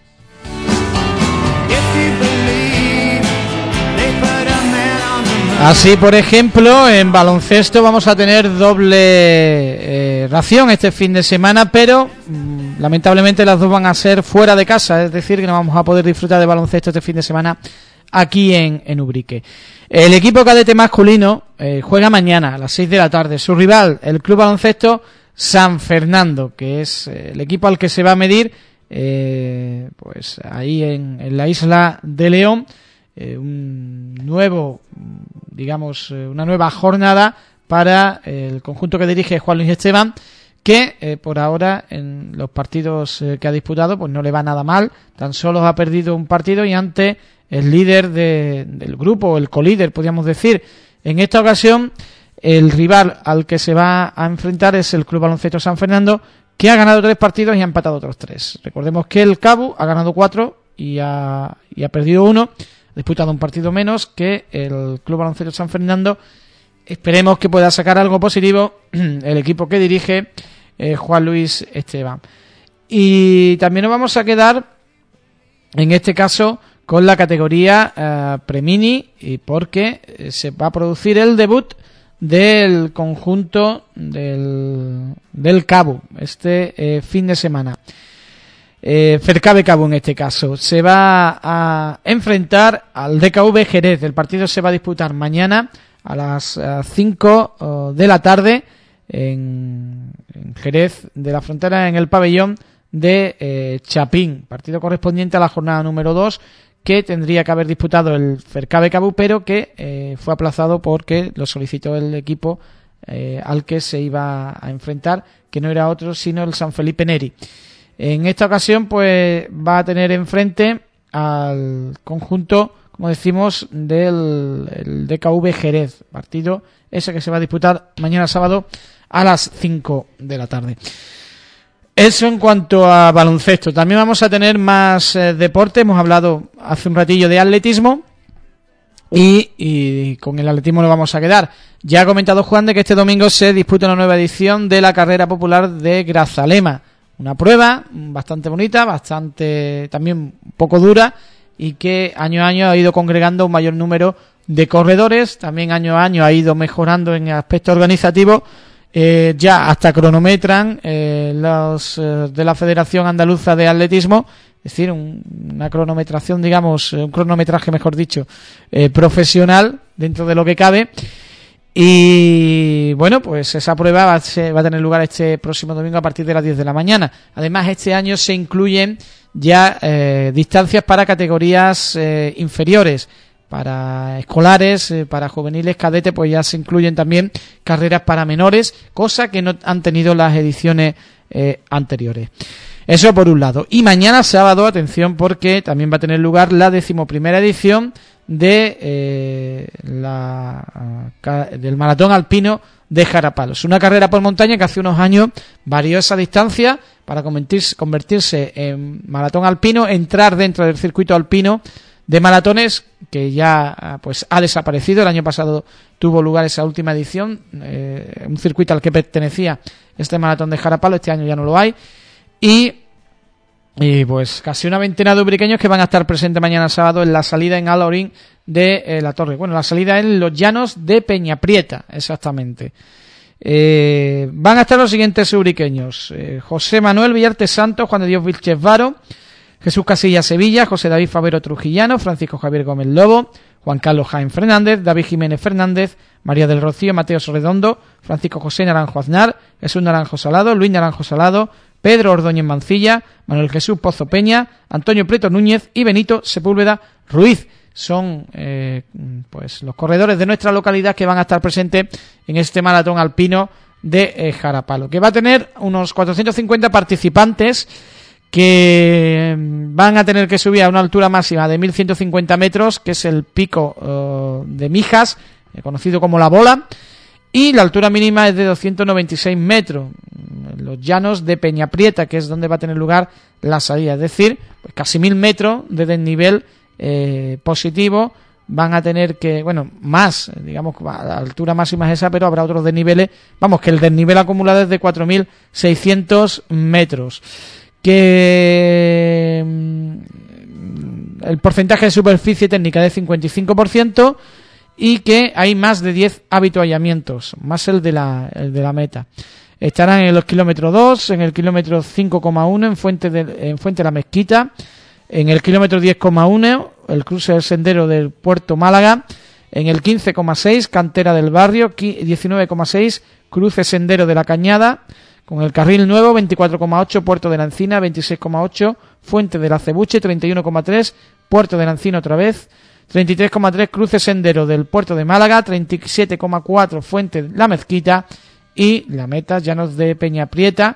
Así, por ejemplo, en baloncesto vamos a tener doble ración este fin de semana, pero lamentablemente las dos van a ser fuera de casa, es decir, que no vamos a poder disfrutar de baloncesto este fin de semana aquí en Ubrique. El equipo cadete masculino juega mañana a las 6 de la tarde. Su rival, el Club Baloncesto San Fernando, que es el equipo al que se va a medir pues ahí en la isla de León. Una nueva jornada para el conjunto que dirige Juan Luis Esteban, que por ahora en los partidos que ha disputado pues no le va nada mal, tan solo ha perdido un partido y ante el líder del grupo, el colíder podríamos decir. En esta ocasión el rival al que se va a enfrentar es el Club Baloncesto San Fernando, que ha ganado 3 partidos y ha empatado otros 3. Recordemos que el Cabu ha ganado 4 y ha perdido 1, ha disputado un partido menos que el Club Baloncesto San Fernando. Esperemos que pueda sacar algo positivo el equipo que dirige Juan Luis Esteban. Y también nos vamos a quedar, en este caso, con la categoría Premini, y porque se va a producir el debut del conjunto del Cabo este fin de semana. Fercabe Cabo en este caso se va a enfrentar al DKV Jerez. El partido se va a disputar mañana a las 5 de la tarde en Jerez de la Frontera, en el pabellón de Chapín, partido correspondiente a la jornada número 2, que tendría que haber disputado el Fercabe Cabo, pero que fue aplazado porque lo solicitó el equipo al que se iba a enfrentar, que no era otro sino el San Felipe Neri. En esta ocasión pues va a tener enfrente al conjunto, como decimos, del DKV Jerez, partido ese que se va a disputar mañana sábado a las 5 de la tarde. Eso en cuanto a baloncesto. También vamos a tener más deporte. Hemos hablado hace un ratillo de atletismo y con el atletismo nos vamos a quedar. Ya ha comentado Juan de que este domingo se disputa una nueva edición de la carrera popular de Grazalema. Una prueba bastante bonita, bastante también un poco dura, y que año a año ha ido congregando un mayor número de corredores. También año a año ha ido mejorando en el aspecto organizativo. Ya hasta cronometran los de la Federación Andaluza de Atletismo, es decir, una cronometración, digamos, un cronometraje, mejor dicho, profesional dentro de lo que cabe. Y bueno, pues esa prueba va a tener lugar este próximo domingo a partir de las 10 de la mañana. Además, este año se incluyen ya distancias para categorías inferiores, para escolares, para juveniles, cadetes, pues ya se incluyen también carreras para menores, cosa que no han tenido las ediciones anteriores. Eso por un lado. Y mañana sábado, atención, porque también va a tener lugar la 11ª edición del Maratón Alpino de Jarapalos. Una carrera por montaña que hace unos años varió esa distancia para convertirse en maratón alpino, entrar dentro del circuito alpino de maratones, que ya pues ha desaparecido. El año pasado tuvo lugar esa última edición, un circuito al que pertenecía este maratón de Jarapalos. Este año ya no lo hay. Y pues casi una veintena de ubriqueños que van a estar presentes mañana sábado en la salida en Alaurín de la Torre. Bueno, la salida en los llanos de Peñaprieta, exactamente. Van a estar los siguientes ubriqueños: José Manuel Villarte Santos, Juan de Dios Vilches Varo, Jesús Casilla Sevilla, José David Favero Trujillano, Francisco Javier Gómez Lobo, Juan Carlos Jaén Fernández, David Jiménez Fernández, María del Rocío Mateos Redondo, Francisco José Naranjo Aznar, Jesús Naranjo Salado, Luis Naranjo Salado, Pedro Ordóñez Mancilla, Manuel Jesús Pozo Peña, Antonio Prieto Núñez y Benito Sepúlveda Ruiz. Son pues los corredores de nuestra localidad que van a estar presentes en este maratón alpino de Jarapalo, que va a tener unos 450 participantes que van a tener que subir a una altura máxima de 1.150 metros, que es el pico de Mijas, conocido como La Bola, y la altura mínima es de 296 metros, los llanos de Peñaprieta, que es donde va a tener lugar la salida, es decir, pues casi 1.000 metros de desnivel positivo. Van a tener que, bueno, más, digamos, la altura máxima es esa, pero habrá otros desniveles, vamos, que el desnivel acumulado es de 4.600 metros. Que el porcentaje de superficie técnica de 55%, y que hay más de 10 avituallamientos, más el de la meta. Estarán en los kilómetros 2, en el kilómetro 5,1 en Fuente de la Mezquita, en el kilómetro 10,1 el cruce del sendero del Puerto Málaga, en el 15,6 Cantera del Barrio, 19,6 cruce sendero de la Cañada, con el carril nuevo 24,8 Puerto de la Encina, 26,8 Fuente de la Cebuche, 31,3 Puerto de la Encina otra vez, 33,3 cruce sendero del Puerto de Málaga, 37,4 Fuente de la Mezquita y la meta Llanos de Peñaprieta,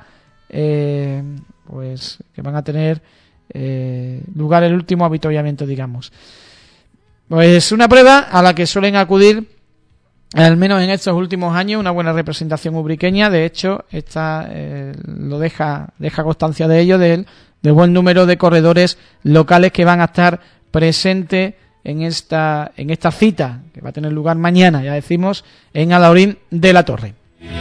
pues que van a tener lugar el último avituallamiento, digamos. Pues una prueba a la que suelen acudir, al menos en estos últimos años, una buena representación ubriqueña. De hecho, esta lo deja constancia de ello, del buen número de corredores locales que van a estar presentes en esta cita, que va a tener lugar mañana, ya decimos, en Alhaurín de la Torre.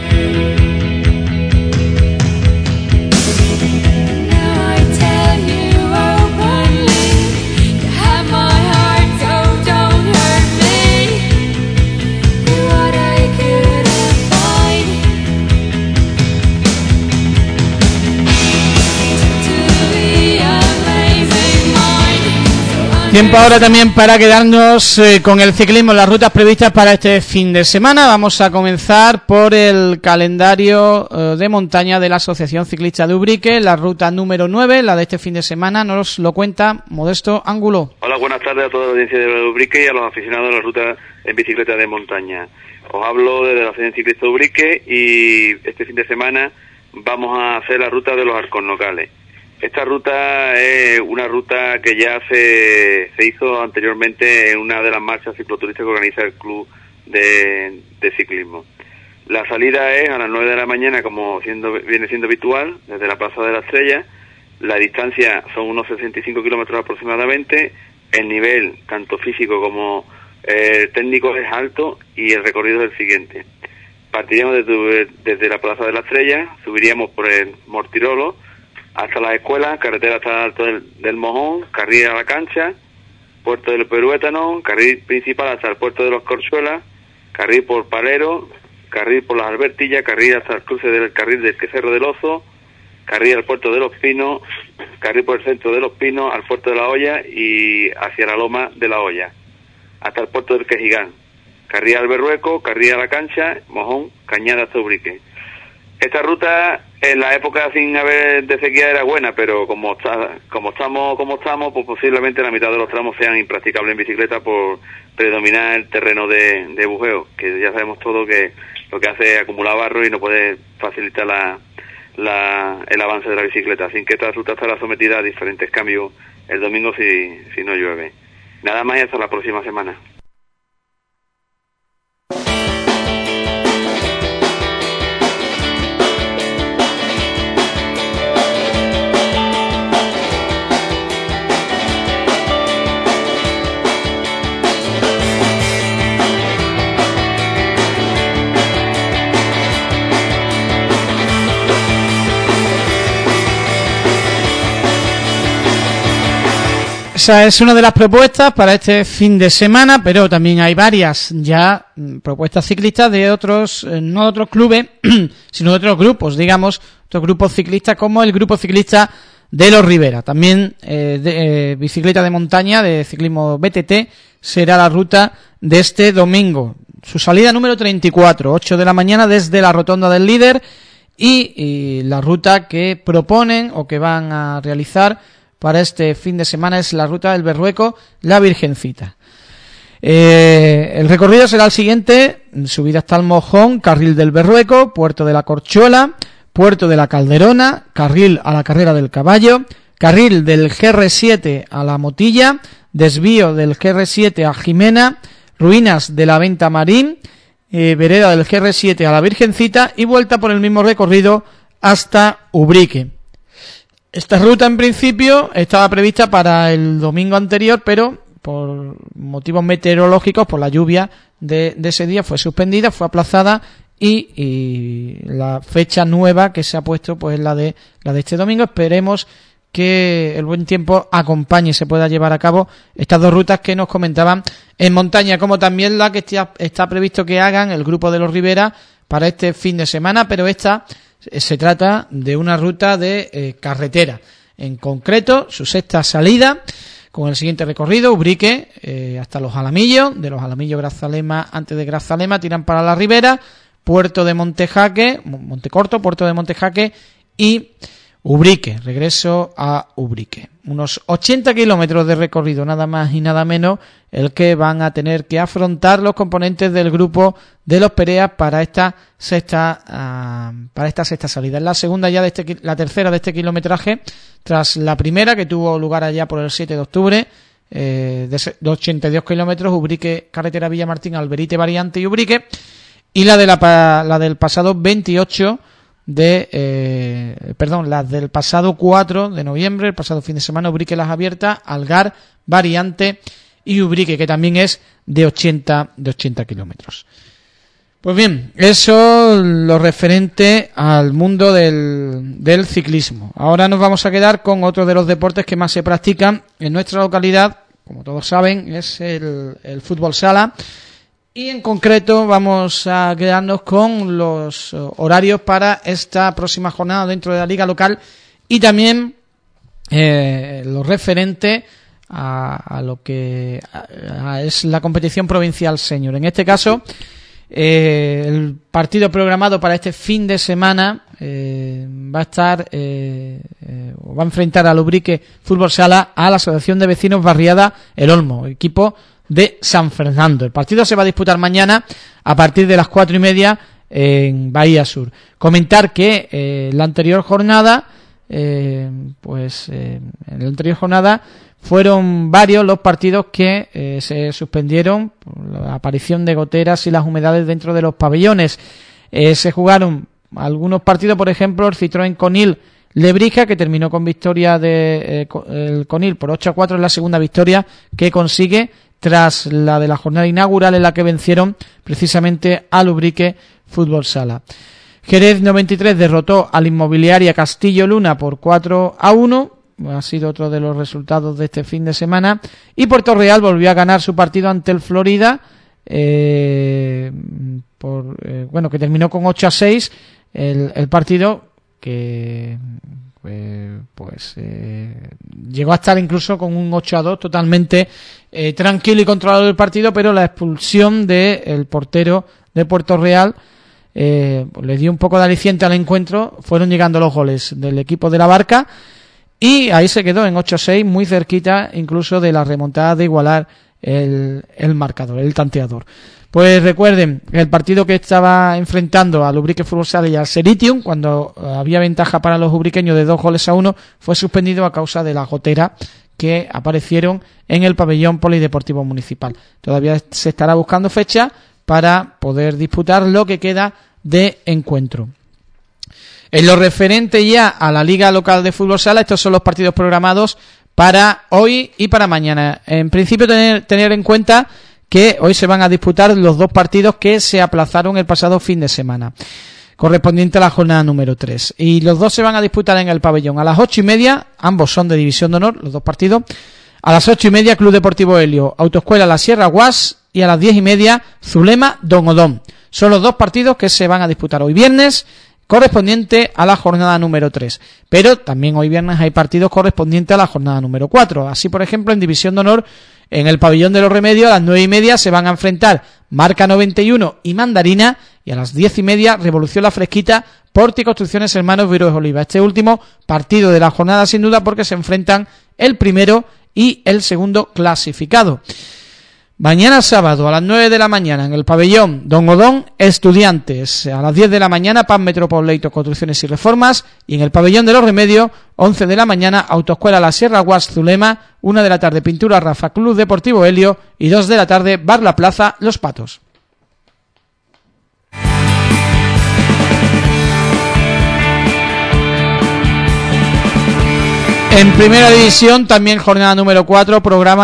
Tiempo ahora también para quedarnos con el ciclismo, las rutas previstas para este fin de semana. Vamos a comenzar por el calendario de montaña de la Asociación Ciclista de Ubrique, la ruta número 9, la de este fin de semana, nos lo cuenta Modesto Ángulo. Hola, buenas tardes a toda la audiencia de Ubrique y a los aficionados de la ruta en bicicleta de montaña. Os hablo desde la Asociación Ciclista de Ubrique y este fin de semana vamos a hacer la ruta de los Alcornocales. Esta ruta es una ruta que ya se hizo anteriormente en una de las marchas cicloturistas que organiza el Club de Ciclismo. La salida es a las 9 de la mañana, como viene siendo habitual, desde la Plaza de la Estrella. La distancia son unos 65 kilómetros aproximadamente. El nivel, tanto físico como técnico, es alto y el recorrido es el siguiente. Partiríamos desde la Plaza de la Estrella, subiríamos por el Mortirolo hasta las escuelas, carretera hasta el Alto del Mojón, carril a la Cancha, puerto del Peruétano, carril principal hasta el puerto de los Corchuelas, carril por Palero, carril por las Albertillas, carril hasta el cruce del carril del Cerro del Oso, carril al puerto de Los Pinos, carril por el centro de Los Pinos, al puerto de la Hoya y hacia la loma de la Hoya, hasta el puerto del Quejigán, carril al Berrueco, carril a la Cancha, Mojón, Cañada hasta Ubrique. Esta ruta en la época sin haber de sequía era buena, pero como estamos, pues posiblemente la mitad de los tramos sean impracticables en bicicleta por predominar el terreno de bujeo, que ya sabemos todo que lo que hace es acumular barro y no puede facilitar el avance de la bicicleta. Así que esta ruta estará sometida a diferentes cambios el domingo si no llueve. Nada más y hasta la próxima semana. Esa es una de las propuestas para este fin de semana, pero también hay varias ya propuestas ciclistas de otros, no de otros clubes, sino de otros grupos, digamos, otros grupos ciclistas como el grupo ciclista de Los Rivera. También bicicleta de montaña de ciclismo BTT será la ruta de este domingo. Su salida número 34, 8 de la mañana desde la Rotonda del Líder y la ruta que proponen o que van a realizar para este fin de semana es la ruta del Berrueco, la Virgencita. El recorrido será el siguiente: subida hasta el Mojón, carril del Berrueco, puerto de la Corchuela, puerto de la Calderona, carril a la Carrera del Caballo, carril del GR7 a la Motilla, desvío del GR7 a Jimena, ruinas de la Venta Marín, vereda del GR7 a la Virgencita y vuelta por el mismo recorrido hasta Ubrique. Esta ruta en principio estaba prevista para el domingo anterior, pero por motivos meteorológicos, por la lluvia de ese día, fue suspendida, fue aplazada y la fecha nueva que se ha puesto pues es la de este domingo. Esperemos que el buen tiempo acompañe y se pueda llevar a cabo estas dos rutas que nos comentaban en montaña, como también la que está previsto que hagan el grupo de los Rivera para este fin de semana, pero esta se trata de una ruta de carretera. En concreto, su sexta salida, con el siguiente recorrido: Ubrique hasta Los Alamillos, de Los Alamillos Grazalema, antes de Grazalema tiran para la Ribera, Puerto de Montejaque, Montecorto, Puerto de Montejaque y Ubrique, regreso a Ubrique. Unos 80 kilómetros de recorrido, nada más y nada menos, el que van a tener que afrontar los componentes del grupo de los Perea para esta sexta salida. Es la segunda ya la tercera de este kilometraje, tras la primera que tuvo lugar allá por el 7 de octubre, de 82 kilómetros, Ubrique, carretera Villamartín, Alberite, Variante y Ubrique, y la del pasado 28 la del pasado 4 de noviembre, el pasado fin de semana, Ubrique Las Abiertas, Algar, Variante y Ubrique, que también es de 80 kilómetros. Pues bien, eso lo referente al mundo del ciclismo. Ahora nos vamos a quedar con otro de los deportes que más se practican en nuestra localidad, como todos saben, es el fútbol sala. Y en concreto vamos a quedarnos con los horarios para esta próxima jornada dentro de la liga local y también lo referente a lo que es la competición provincial senior. En este caso, el partido programado para este fin de semana va a enfrentar al Ubrique Fútbol Sala a la Asociación de Vecinos Barriada El Olmo, equipo de San Fernando. El partido se va a disputar mañana a partir de las 4:30 en Bahía Sur. Comentar que la anterior jornada fueron varios los partidos que se suspendieron por la aparición de goteras y las humedades dentro de los pabellones. Se jugaron algunos partidos, por ejemplo, el Citroën Conil Lebrija, que terminó con victoria de el Conil por 8-4, en la segunda victoria que consigue tras la de la jornada inaugural, en la que vencieron precisamente al Ubrique Fútbol Sala. Jerez 93 derrotó al Inmobiliaria Castillo Luna por 4-1, ha sido otro de los resultados de este fin de semana, y Puerto Real volvió a ganar su partido ante el Florida, que terminó con 8-6, el partido que llegó a estar incluso con un 8-2 totalmente tranquilo y controlado el partido, pero la expulsión del portero de Puerto Real le dio un poco de aliciente al encuentro. Fueron llegando los goles del equipo de la Barca y ahí se quedó en 8-6, muy cerquita incluso de la remontada de igualar el marcador, el tanteador. Pues recuerden, el partido que estaba enfrentando al Ubrique Fútbol Sala y al Seritium, cuando había ventaja para los ubriqueños de 2-1, fue suspendido a causa de la gotera que aparecieron en el pabellón polideportivo municipal. Todavía se estará buscando fecha para poder disputar lo que queda de encuentro. En lo referente ya a la Liga Local de Fútbol Sala, estos son los partidos programados para hoy y para mañana. En principio, tener en cuenta que hoy se van a disputar los dos partidos que se aplazaron el pasado fin de semana, correspondiente a la jornada número 3. Y los dos se van a disputar en el pabellón. A las 8:30, ambos son de División de Honor, los dos partidos. A las 8:30, Club Deportivo Helio, Autoescuela La Sierra Guas, y a las 10:30, Zulema Don Odón. Son los dos partidos que se van a disputar hoy viernes, correspondiente a la jornada número 3. Pero también hoy viernes hay partidos correspondientes a la jornada número 4. Así, por ejemplo, en División de Honor, en el pabellón de los Remedios, a las 9:30 se van a enfrentar Marca 91 y Mandarina, y a las 10:30 Revolución La Fresquita, Porti Construcciones Hermanos Viroes Oliva. Este último partido de la jornada sin duda, porque se enfrentan el primero y el segundo clasificado. Mañana sábado a las 9 de la mañana en el pabellón Don Odón, Estudiantes. A las 10 de la mañana, Pan Metropolito Construcciones y Reformas. Y en el pabellón de los Remedios, 11 de la mañana, Autoescuela La Sierra Guas Zulema. 1 de la tarde, Pintura Rafa, Club Deportivo Helio. Y 2 de la tarde, Bar La Plaza, Los Patos. En primera división, también jornada número 4,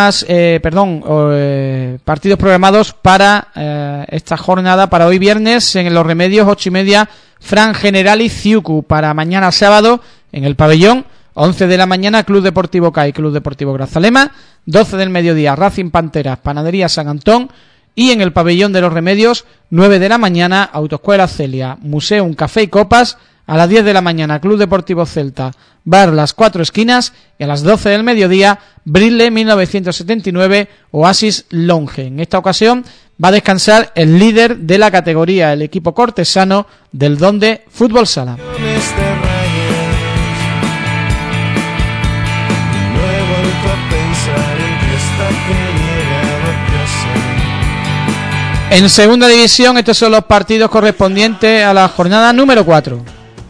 partidos programados para esta jornada, para hoy viernes, en los Remedios, 8:30, Fran General y Ciucu. Para mañana sábado, en el pabellón, 11 de la mañana Club Deportivo CAI, Club Deportivo Grazalema, 12 del mediodía Racing Panteras, Panadería San Antón, y en el Pabellón de los Remedios, 9 de la mañana Autoescuela Celia, Museum Café y Copas, a las 10 de la mañana Club Deportivo Celta, Bar Las Cuatro Esquinas, y a las 12 del mediodía Brille 1979, Oasis Lounge. En esta ocasión va a descansar el líder de la categoría, el equipo cortesano del Donde Fútbol Sala. En segunda división, estos son los partidos correspondientes a la jornada número 4.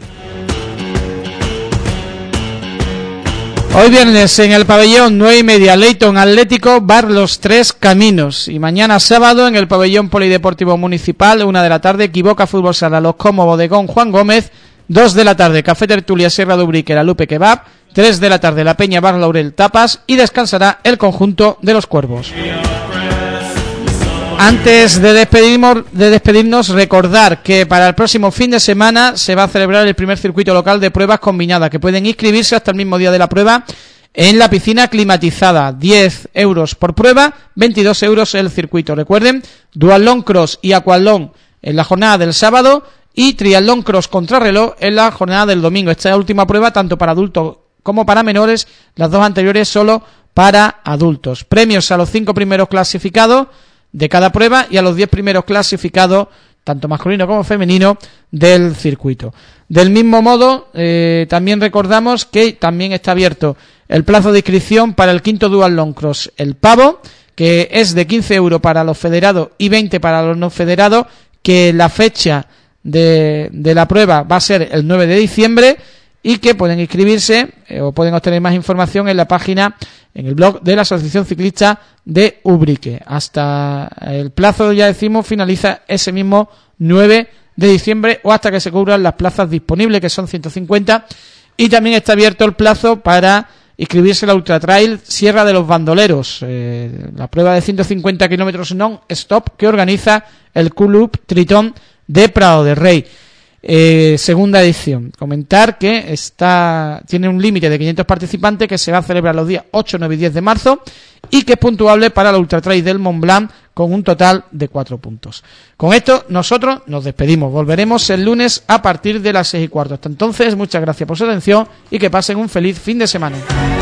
Hoy viernes en el pabellón 9:30 Leyton Atlético, Bar Los Tres Caminos. Y mañana sábado en el pabellón polideportivo municipal, 1 de la tarde, Equivoca Fútbol Sala Los Como Bodegón Juan Gómez. 2 de la tarde, Café Tertulia Sierra de Ubrique, La Lupe Kebab. 3 de la tarde, La Peña Bar Laurel Tapas. Y descansará el conjunto de los Cuervos. Antes de despedirnos, recordar que para el próximo fin de semana se va a celebrar el primer circuito local de pruebas combinadas, que pueden inscribirse hasta el mismo día de la prueba en la piscina climatizada. 10 euros por prueba, 22 euros el circuito. Recuerden, duatlón cross y aquatlón en la jornada del sábado y triatlón cross contrarreloj en la jornada del domingo. Esta es la última prueba tanto para adultos como para menores, las dos anteriores solo para adultos. Premios a los 5 primeros clasificados de cada prueba y a los 10 primeros clasificados, tanto masculino como femenino, del circuito. Del mismo modo, también recordamos que también está abierto el plazo de inscripción para el quinto Duatlón Cross El Pavo, que es de 15 euros para los federados y 20 para los no federados, que la fecha de la prueba va a ser el 9 de diciembre y que pueden inscribirse o pueden obtener más información en la página, en el blog de la Asociación Ciclista de Ubrique. Hasta el plazo, ya decimos, finaliza ese mismo 9 de diciembre o hasta que se cubran las plazas disponibles, que son 150, y también está abierto el plazo para inscribirse en la Ultra Trail Sierra de los Bandoleros, la prueba de 150 kilómetros non-stop que organiza el Club Tritón de Prado de Rey. Segunda edición. Comentar que tiene un límite de 500 participantes, que se va a celebrar los días 8, 9 y 10 de marzo y que es puntuable para la Ultra Trail del Mont Blanc con un total de 4 puntos. Con esto nosotros nos despedimos. Volveremos el lunes a partir de las 6:15. Hasta entonces, muchas gracias por su atención y que pasen un feliz fin de semana.